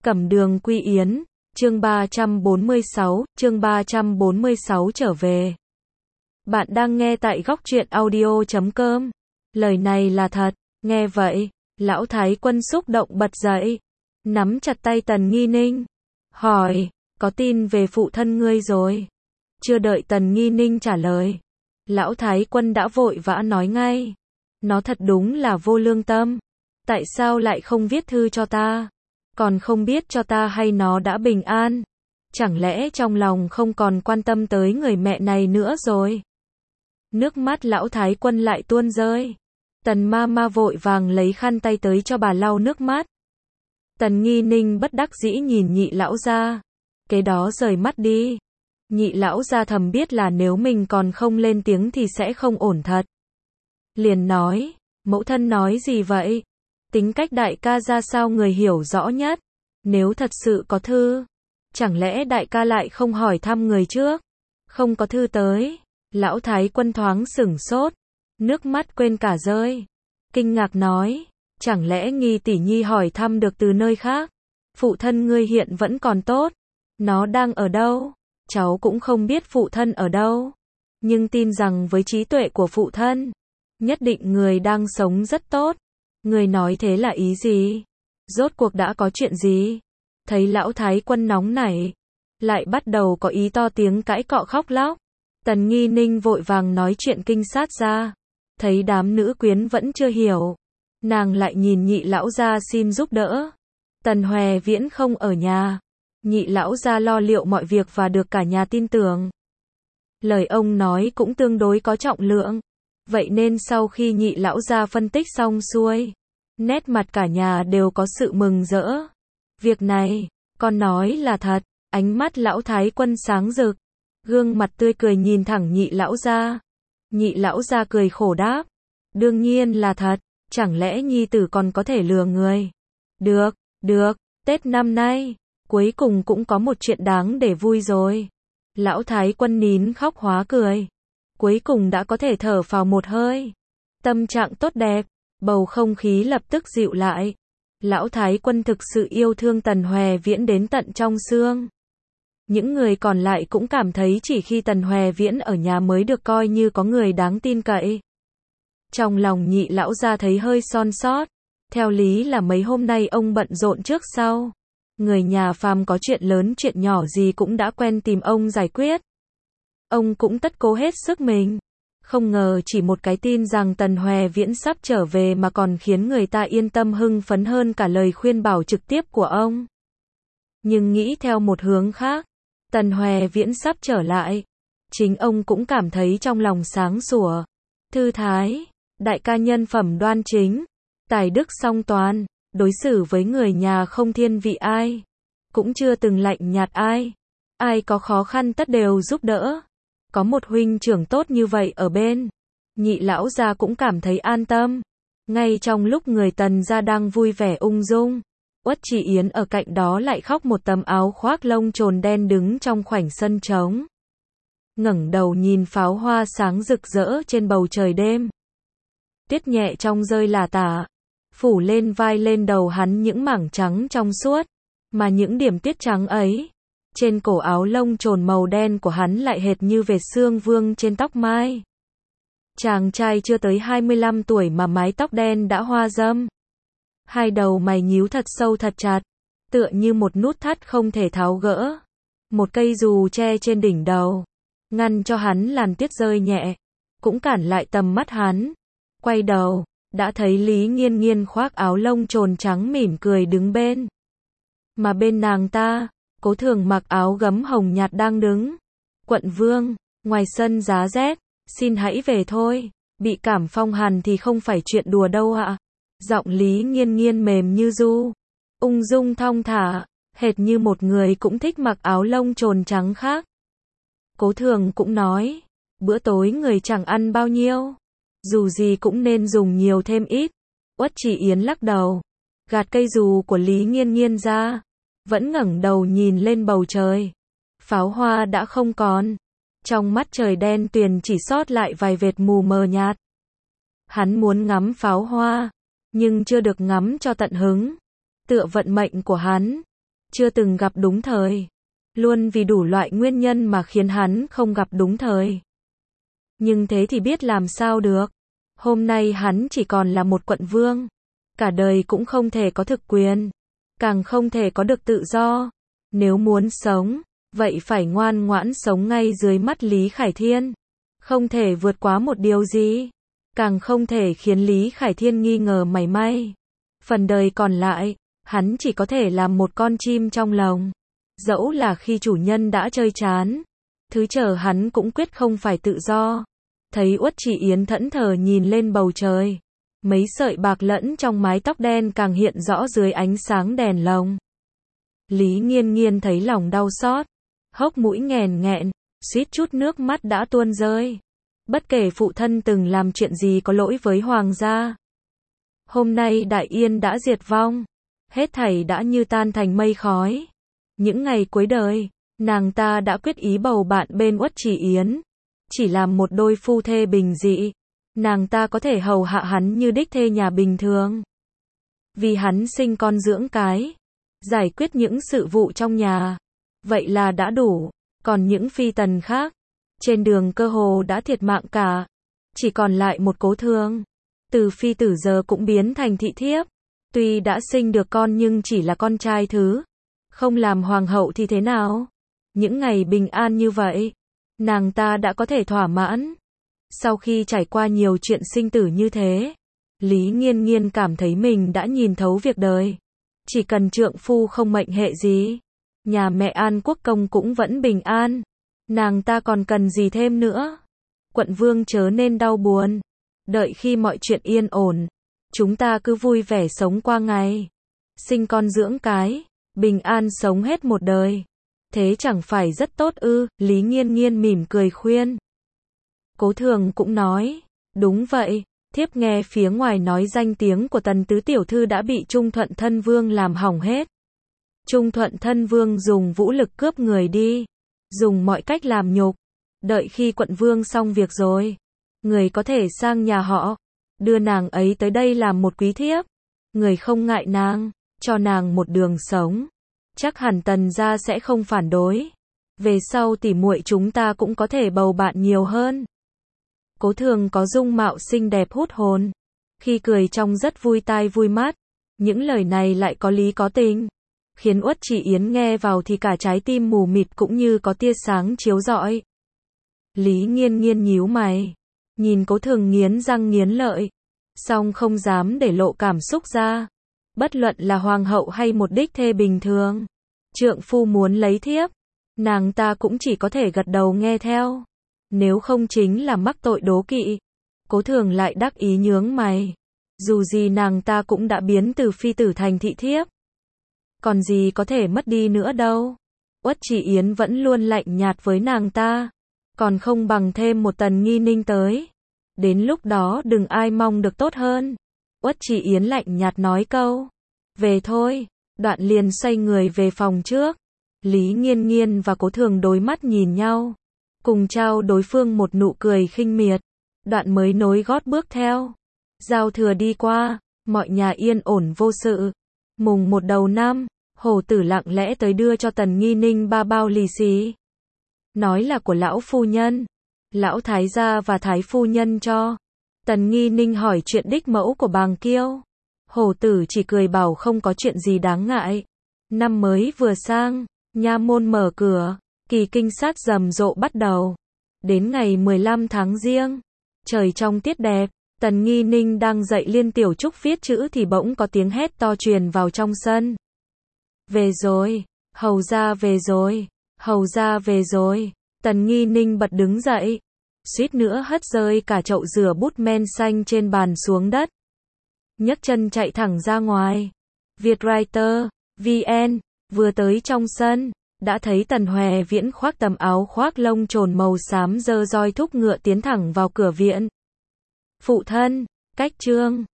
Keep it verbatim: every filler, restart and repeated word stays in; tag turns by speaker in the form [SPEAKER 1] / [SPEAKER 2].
[SPEAKER 1] Cẩm Đường Quy Yến, chương ba trăm bốn mươi sáu, chương ba trăm bốn mươi sáu trở về. Bạn đang nghe tại góc truyện audio chấm com. Lời này là thật, nghe vậy, lão thái quân xúc động bật dậy, nắm chặt tay Tần Nghi Ninh, hỏi, có tin về phụ thân ngươi rồi? Chưa đợi Tần Nghi Ninh trả lời, lão thái quân đã vội vã nói ngay, nó thật đúng là vô lương tâm, tại sao lại không viết thư cho ta? Còn không biết cho ta hay nó đã bình an? Chẳng lẽ trong lòng không còn quan tâm tới người mẹ này nữa rồi? Nước mắt lão thái quân lại tuôn rơi. Tần ma ma vội vàng lấy khăn tay tới cho bà lau nước mắt. Tần Nghi Ninh bất đắc dĩ nhìn nhị lão gia, kế đó rời mắt đi. Nhị lão gia thầm biết là nếu mình còn không lên tiếng thì sẽ không ổn thật. Liền nói, mẫu thân nói gì vậy? Tính cách đại ca ra sao người hiểu rõ nhất? Nếu thật sự có thư, chẳng lẽ đại ca lại không hỏi thăm người trước? Không có thư tới. Lão thái quân thoáng sửng sốt, nước mắt quên cả rơi. Kinh ngạc nói, chẳng lẽ Nghi tỷ nhi hỏi thăm được từ nơi khác? Phụ thân ngươi hiện vẫn còn tốt. Nó đang ở đâu? Cháu cũng không biết phụ thân ở đâu. Nhưng tin rằng với trí tuệ của phụ thân, nhất định người đang sống rất tốt. Người nói thế là ý gì? Rốt cuộc đã có chuyện gì? Thấy lão thái quân nóng nảy, lại bắt đầu có ý to tiếng cãi cọ khóc lóc. Tần Nghi Ninh vội vàng nói chuyện kinh sát ra. Thấy đám nữ quyến vẫn chưa hiểu, nàng lại nhìn nhị lão gia xin giúp đỡ. Tần Hòe Viễn không ở nhà, nhị lão gia lo liệu mọi việc và được cả nhà tin tưởng. Lời ông nói cũng tương đối có trọng lượng. Vậy nên sau khi nhị lão gia phân tích xong xuôi, nét mặt cả nhà đều có sự mừng rỡ. Việc này, con nói là thật. Ánh mắt lão thái quân sáng rực, gương mặt tươi cười nhìn thẳng nhị lão gia. Nhị lão gia cười khổ đáp, đương nhiên là thật, chẳng lẽ nhi tử còn có thể lừa người? Được, được, Tết năm nay, cuối cùng cũng có một chuyện đáng để vui rồi. Lão thái quân nín khóc hóa cười. Cuối cùng đã có thể thở phào một hơi. Tâm trạng tốt đẹp, bầu không khí lập tức dịu lại. Lão thái quân thực sự yêu thương Tần Hòe Viễn đến tận trong xương. Những người còn lại cũng cảm thấy chỉ khi Tần Hòe Viễn ở nhà mới được coi như có người đáng tin cậy. Trong lòng nhị lão gia thấy hơi son sót. Theo lý là mấy hôm nay ông bận rộn trước sau. Người nhà phàm có chuyện lớn chuyện nhỏ gì cũng đã quen tìm ông giải quyết. Ông cũng tất cố hết sức mình. Không ngờ chỉ một cái tin rằng Tần Hòe Viễn sắp trở về mà còn khiến người ta yên tâm hưng phấn hơn cả lời khuyên bảo trực tiếp của ông. Nhưng nghĩ theo một hướng khác, Tần Hòe Viễn sắp trở lại, chính ông cũng cảm thấy trong lòng sáng sủa, thư thái. Đại ca nhân phẩm đoan chính, tài đức song toàn, đối xử với người nhà không thiên vị ai, cũng chưa từng lạnh nhạt ai. Ai có khó khăn tất đều giúp đỡ. Có một huynh trưởng tốt như vậy ở bên, nhị lão gia cũng cảm thấy an tâm. Ngay trong lúc người Tần gia đang vui vẻ ung dung, Uất Chỉ Yến ở cạnh đó lại khóc một tấm áo khoác lông trồn đen đứng trong khoảnh sân trống. Ngẩng đầu nhìn pháo hoa sáng rực rỡ trên bầu trời đêm. Tuyết nhẹ trong rơi lả tả, phủ lên vai lên đầu hắn những mảng trắng trong suốt, mà những điểm tuyết trắng ấy, trên cổ áo lông trồn màu đen của hắn lại hệt như vệt xương vương trên tóc mai. Chàng trai chưa tới hai mươi lăm tuổi mà mái tóc đen đã hoa râm. Hai đầu mày nhíu thật sâu thật chặt, tựa như một nút thắt không thể tháo gỡ. Một cây dù che trên đỉnh đầu, ngăn cho hắn làn tuyết rơi nhẹ, cũng cản lại tầm mắt hắn. Quay đầu, đã thấy Lý Nghiên Nghiên khoác áo lông trồn trắng mỉm cười đứng bên. Mà bên nàng ta, Cố Thường mặc áo gấm hồng nhạt đang đứng. Quận vương, ngoài sân giá rét, xin hãy về thôi, bị cảm phong hàn thì không phải chuyện đùa đâu ạ. Giọng Lý Nghiên Nghiên mềm như du, ung dung thong thả, hệt như một người cũng thích mặc áo lông trồn trắng khác. Cố Thường cũng nói, bữa tối người chẳng ăn bao nhiêu, dù gì cũng nên dùng nhiều thêm ít. Uất Chỉ Yến lắc đầu, gạt cây dù của Lý Nghiên Nghiên ra, vẫn ngẩng đầu nhìn lên bầu trời. Pháo hoa đã không còn, trong mắt trời đen tuyền chỉ sót lại vài vệt mù mờ nhạt. Hắn muốn ngắm pháo hoa, nhưng chưa được ngắm cho tận hứng. Tựa vận mệnh của hắn, chưa từng gặp đúng thời. Luôn vì đủ loại nguyên nhân mà khiến hắn không gặp đúng thời. Nhưng thế thì biết làm sao được. Hôm nay hắn chỉ còn là một quận vương. Cả đời cũng không thể có thực quyền. Càng không thể có được tự do. Nếu muốn sống, vậy phải ngoan ngoãn sống ngay dưới mắt Lý Khải Thiên. Không thể vượt quá một điều gì. Càng không thể khiến Lý Khải Thiên nghi ngờ mảy may. Phần đời còn lại, hắn chỉ có thể làm một con chim trong lồng. Dẫu là khi chủ nhân đã chơi chán, thứ chờ hắn cũng quyết không phải tự do. Thấy Uất Chỉ Yến thẫn thờ nhìn lên bầu trời. Mấy sợi bạc lẫn trong mái tóc đen càng hiện rõ dưới ánh sáng đèn lồng. Lý Nghiên Nghiên thấy lòng đau xót, hốc mũi nghèn nghẹn, suýt chút nước mắt đã tuôn rơi. Bất kể phụ thân từng làm chuyện gì có lỗi với hoàng gia. Hôm nay Đại Yên đã diệt vong, hết thảy đã như tan thành mây khói. Những ngày cuối đời, nàng ta đã quyết ý bầu bạn bên Uất Chỉ Yến. Chỉ làm một đôi phu thê bình dị, nàng ta có thể hầu hạ hắn như đích thê nhà bình thường. Vì hắn sinh con dưỡng cái, giải quyết những sự vụ trong nhà. Vậy là đã đủ, còn những phi tần khác, trên đường cơ hồ đã thiệt mạng cả. Chỉ còn lại một Cố Thường. Từ phi tử giờ cũng biến thành thị thiếp. Tuy đã sinh được con nhưng chỉ là con trai thứ. Không làm hoàng hậu thì thế nào? Những ngày bình an như vậy, nàng ta đã có thể thỏa mãn. Sau khi trải qua nhiều chuyện sinh tử như thế, Lý Nghiên Nghiên cảm thấy mình đã nhìn thấu việc đời. Chỉ cần trượng phu không mệnh hệ gì, nhà mẹ An Quốc công cũng vẫn bình an. Nàng ta còn cần gì thêm nữa? Quận vương chớ nên đau buồn. Đợi khi mọi chuyện yên ổn, chúng ta cứ vui vẻ sống qua ngày. Sinh con dưỡng cái, bình an sống hết một đời. Thế chẳng phải rất tốt ư? Lý Nghiên Nghiên mỉm cười khuyên. Cố Thường cũng nói, đúng vậy, thiếp nghe phía ngoài nói danh tiếng của Tần tứ tiểu thư đã bị Trung Thuận Thân Vương làm hỏng hết. Trung Thuận Thân Vương dùng vũ lực cướp người đi, dùng mọi cách làm nhục. Đợi khi quận vương xong việc rồi, người có thể sang nhà họ, đưa nàng ấy tới đây làm một quý thiếp. Người không ngại nàng, cho nàng một đường sống. Chắc hẳn Tần gia sẽ không phản đối. Về sau tỉ muội chúng ta cũng có thể bầu bạn nhiều hơn. Cố Thường có dung mạo xinh đẹp hút hồn. Khi cười trông rất vui tai vui mắt. Những lời này lại có lý có tình, khiến Uất Chỉ Yến nghe vào thì cả trái tim mù mịt cũng như có tia sáng chiếu rọi. Lý Nghiên Nghiên nhíu mày, nhìn Cố Thường nghiến răng nghiến lợi, song không dám để lộ cảm xúc ra. Bất luận là hoàng hậu hay một đích thê bình thường, trượng phu muốn lấy thiếp, nàng ta cũng chỉ có thể gật đầu nghe theo. Nếu không chính là mắc tội đố kỵ. Cố Thường lại đắc ý nhướng mày. Dù gì nàng ta cũng đã biến từ phi tử thành thị thiếp. Còn gì có thể mất đi nữa đâu. Uất Chỉ Yến vẫn luôn lạnh nhạt với nàng ta. Còn không bằng thêm một Tần Nghi Ninh tới. Đến lúc đó đừng ai mong được tốt hơn. Uất Chỉ Yến lạnh nhạt nói câu. Về thôi. Đoạn liền xoay người về phòng trước. Lý Nghiên Nghiên và Cố Thường đối mắt nhìn nhau. Cùng trao đối phương một nụ cười khinh miệt. Đoạn mới nối gót bước theo. Giao thừa đi qua, mọi nhà yên ổn vô sự. Mùng một đầu năm, Hổ Tử lặng lẽ tới đưa cho Tần Nghi Ninh ba bao lì xì. Nói là của lão phu nhân. Lão thái gia và thái phu nhân cho. Tần Nghi Ninh hỏi chuyện đích mẫu của Bàng Kiêu. Hổ Tử chỉ cười bảo không có chuyện gì đáng ngại. Năm mới vừa sang, nha môn mở cửa, kỳ kinh sát rầm rộ bắt đầu. Đến ngày mười lăm tháng Giêng, trời trong tiết đẹp, Tần Nghi Ninh đang dạy Liên Tiểu Trúc viết chữ thì bỗng có tiếng hét to truyền vào trong sân. Về rồi, hầu gia về rồi, hầu gia về rồi. Tần Nghi Ninh bật đứng dậy, suýt nữa hất rơi cả chậu rửa bút men xanh trên bàn xuống đất. Nhấc chân chạy thẳng ra ngoài. Vietwriter, vê en, vừa tới trong sân, đã thấy Tần Hòe Viễn khoác tầm áo khoác lông trồn màu xám giơ roi thúc ngựa tiến thẳng vào cửa viện. Phụ thân, cách trương.